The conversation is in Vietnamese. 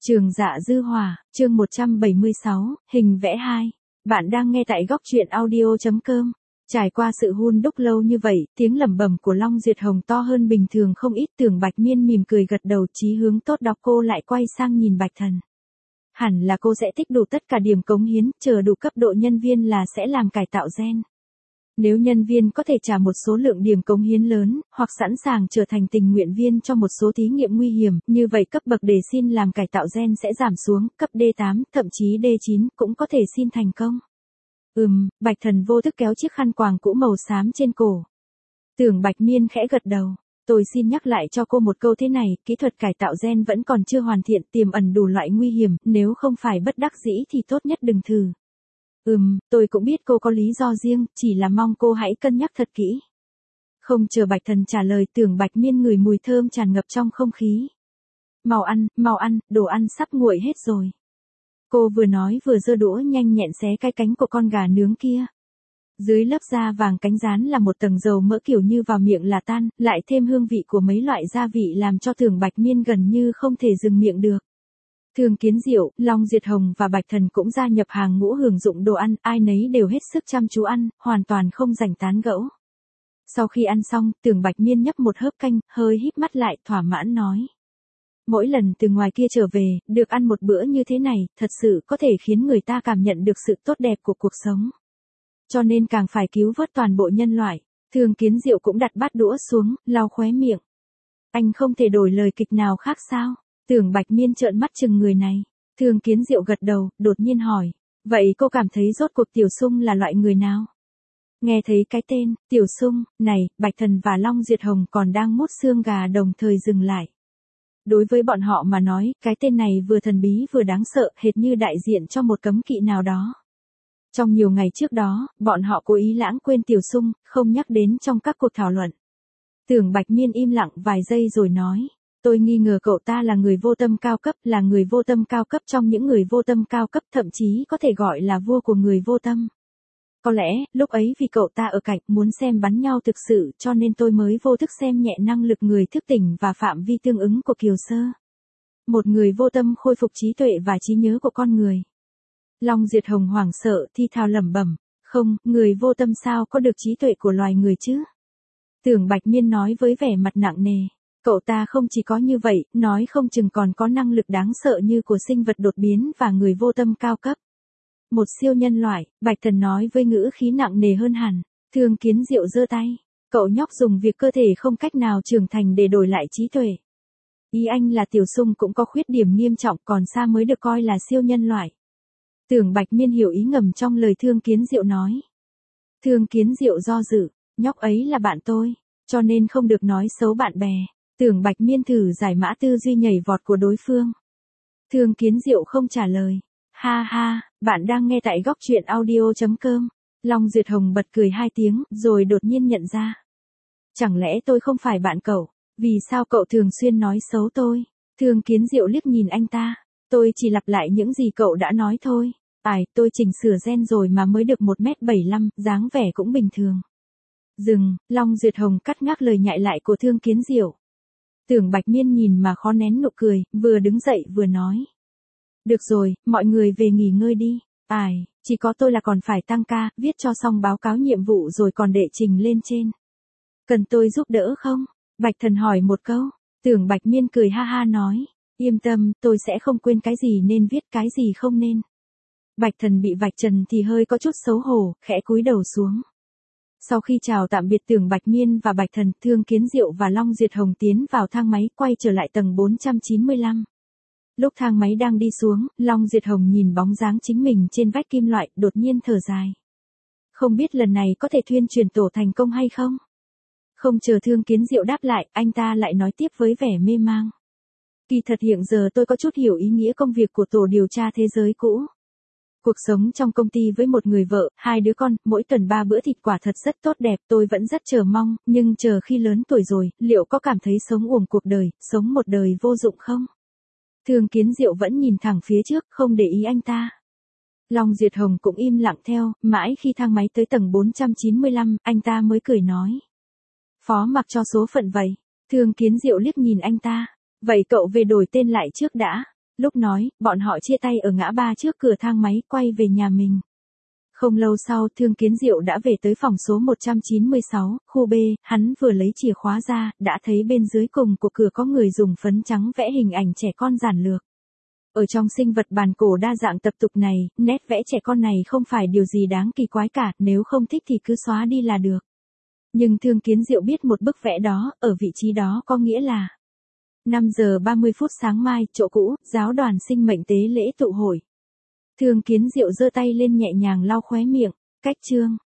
Trường Dạ Dư Hỏa, chương 176, hình vẽ 2. Bạn đang nghe tại góc truyện audio.com. Trải qua sự hun đúc lâu như vậy, tiếng lẩm bẩm của Long Duyệt Hồng to hơn bình thường không ít. Tưởng Bạch Miên mỉm cười gật đầu, chí hướng tốt đọc. Cô lại quay sang nhìn Bạch Thần. Hẳn là cô sẽ tích đủ tất cả điểm cống hiến, chờ đủ cấp độ nhân viên là sẽ làm cải tạo gen. Nếu nhân viên có thể trả một số lượng điểm cống hiến lớn, hoặc sẵn sàng trở thành tình nguyện viên cho một số thí nghiệm nguy hiểm, như vậy cấp bậc để xin làm cải tạo gen sẽ giảm xuống, cấp D8, thậm chí D9 cũng có thể xin thành công. Bạch Thần vô thức kéo chiếc khăn quàng cũ màu xám trên cổ. Tưởng Bạch Miên khẽ gật đầu. Tôi xin nhắc lại cho cô một câu thế này, kỹ thuật cải tạo gen vẫn còn chưa hoàn thiện, tiềm ẩn đủ loại nguy hiểm, nếu không phải bất đắc dĩ thì tốt nhất đừng thử. Tôi cũng biết cô có lý do riêng, chỉ là mong cô hãy cân nhắc thật kỹ. Không chờ Bạch Thần trả lời, Tưởng Bạch Miên ngửi mùi thơm tràn ngập trong không khí. Mau ăn, đồ ăn sắp nguội hết rồi. Cô vừa nói vừa giơ đũa nhanh nhẹn xé cái cánh của con gà nướng kia. Dưới lớp da vàng cánh rán là một tầng dầu mỡ kiểu như vào miệng là tan, lại thêm hương vị của mấy loại gia vị làm cho Tưởng Bạch Miên gần như không thể dừng miệng được. Thương Kiến Diệu, Long Duyệt Hồng và Bạch Thần cũng gia nhập hàng ngũ hưởng dụng đồ ăn, ai nấy đều hết sức chăm chú ăn, hoàn toàn không rảnh tán gẫu. Sau khi ăn xong, Tưởng Bạch Miên nhấp một hớp canh, hơi híp mắt lại, thỏa mãn nói. Mỗi lần từ ngoài kia trở về, được ăn một bữa như thế này, thật sự có thể khiến người ta cảm nhận được sự tốt đẹp của cuộc sống. Cho nên càng phải cứu vớt toàn bộ nhân loại. Thương Kiến Diệu cũng đặt bát đũa xuống, lau khóe miệng. Anh không thể đổi lời kịch nào khác sao? Tưởng Bạch Miên trợn mắt chừng người này. Thương Kiến Diệu gật đầu, đột nhiên hỏi. Vậy cô cảm thấy rốt cuộc Tiểu Sung là loại người nào? Nghe thấy cái tên, Tiểu Sung, này, Bạch Thần và Long Duyệt Hồng còn đang mút xương gà đồng thời dừng lại. Đối với bọn họ mà nói, cái tên này vừa thần bí vừa đáng sợ, hệt như đại diện cho một cấm kỵ nào đó. Trong nhiều ngày trước đó, bọn họ cố ý lãng quên Tiểu Sung, không nhắc đến trong các cuộc thảo luận. Tưởng Bạch Miên im lặng vài giây rồi nói. Tôi nghi ngờ cậu ta là người vô tâm cao cấp, là người vô tâm cao cấp trong những người vô tâm cao cấp, thậm chí có thể gọi là vua của người vô tâm. Có lẽ, lúc ấy vì cậu ta ở cạnh muốn xem bắn nhau thực sự cho nên tôi mới vô thức xem nhẹ năng lực người thức tỉnh và phạm vi tương ứng của Kiều Sơ. Một người vô tâm khôi phục trí tuệ và trí nhớ của con người. Long Duyệt Hồng hoảng sợ thi thào lẩm bẩm, không, người vô tâm sao có được trí tuệ của loài người chứ? Tưởng Bạch Miên nói với vẻ mặt nặng nề. Cậu ta không chỉ có như vậy, nói không chừng còn có năng lực đáng sợ như của sinh vật đột biến và người vô tâm cao cấp. Một siêu nhân loại, Bạch Thần nói với ngữ khí nặng nề hơn hẳn. Thương Kiến Diệu giơ tay. Cậu nhóc dùng việc cơ thể không cách nào trưởng thành để đổi lại trí tuệ. Ý anh là Tiểu Sung cũng có khuyết điểm nghiêm trọng, còn xa mới được coi là siêu nhân loại. Tưởng Bạch Miên hiểu ý ngầm trong lời Thương Kiến Diệu nói. Thương Kiến Diệu do dự, nhóc ấy là bạn tôi, cho nên không được nói xấu bạn bè. Tưởng Bạch Miên thử giải mã tư duy nhảy vọt của đối phương. Thương Kiến Diệu không trả lời. Ha ha, bạn đang nghe tại góc truyện audio.com. Long Duyệt Hồng bật cười 2 tiếng, rồi đột nhiên nhận ra. Chẳng lẽ tôi không phải bạn cậu? Vì sao cậu thường xuyên nói xấu tôi? Thương Kiến Diệu liếc nhìn anh ta. Tôi chỉ lặp lại những gì cậu đã nói thôi. Tôi chỉnh sửa gen rồi mà mới được 1m75, dáng vẻ cũng bình thường. Dừng, Long Duyệt Hồng cắt ngang lời nhại lại của Thương Kiến Diệu. Tưởng Bạch Miên nhìn mà khó nén nụ cười, vừa đứng dậy vừa nói. Được rồi, mọi người về nghỉ ngơi đi. Chỉ có tôi là còn phải tăng ca, viết cho xong báo cáo nhiệm vụ rồi còn đệ trình lên trên. Cần tôi giúp đỡ không? Bạch Thần hỏi một câu. Tưởng Bạch Miên cười ha ha nói. Yên tâm, tôi sẽ không quên cái gì nên viết cái gì không nên. Bạch Thần bị vạch trần thì hơi có chút xấu hổ, khẽ cúi đầu xuống. Sau khi chào tạm biệt Tưởng Bạch Miên và Bạch Thần, Thương Kiến Diệu và Long Duyệt Hồng tiến vào thang máy, quay trở lại tầng 495. Lúc thang máy đang đi xuống, Long Duyệt Hồng nhìn bóng dáng chính mình trên vách kim loại, đột nhiên thở dài. Không biết lần này có thể thuyên truyền tổ thành công hay không? Không chờ Thương Kiến Diệu đáp lại, anh ta lại nói tiếp với vẻ mê mang. Kỳ thật hiện giờ tôi có chút hiểu ý nghĩa công việc của tổ điều tra thế giới cũ. Cuộc sống trong công ty với một người vợ, 2 đứa con, mỗi tuần 3 bữa thịt quả thật rất tốt đẹp, tôi vẫn rất chờ mong, nhưng chờ khi lớn tuổi rồi, liệu có cảm thấy sống uổng cuộc đời, sống một đời vô dụng không? Thương Kiến Diệu vẫn nhìn thẳng phía trước, không để ý anh ta. Long Duyệt Hồng cũng im lặng theo, mãi khi thang máy tới tầng 495, anh ta mới cười nói. Phó mặc cho số phận vậy. Thương Kiến Diệu liếc nhìn anh ta. Vậy cậu về đổi tên lại trước đã. Lúc nói, bọn họ chia tay ở ngã ba trước cửa thang máy quay về nhà mình. Không lâu sau, Thương Kiến Diệu đã về tới phòng số 196, khu B, hắn vừa lấy chìa khóa ra, đã thấy bên dưới cùng của cửa có người dùng phấn trắng vẽ hình ảnh trẻ con giản lược. Ở trong sinh vật bản cổ đa dạng tập tục này, nét vẽ trẻ con này không phải điều gì đáng kỳ quái cả, nếu không thích thì cứ xóa đi là được. Nhưng Thương Kiến Diệu biết một bức vẽ đó, ở vị trí đó có nghĩa là 5 giờ 30 phút sáng mai, chỗ cũ, giáo đoàn sinh mệnh tế lễ tụ hội. Thương Kiến Diệu giơ tay lên nhẹ nhàng lau khóe miệng, cách chương.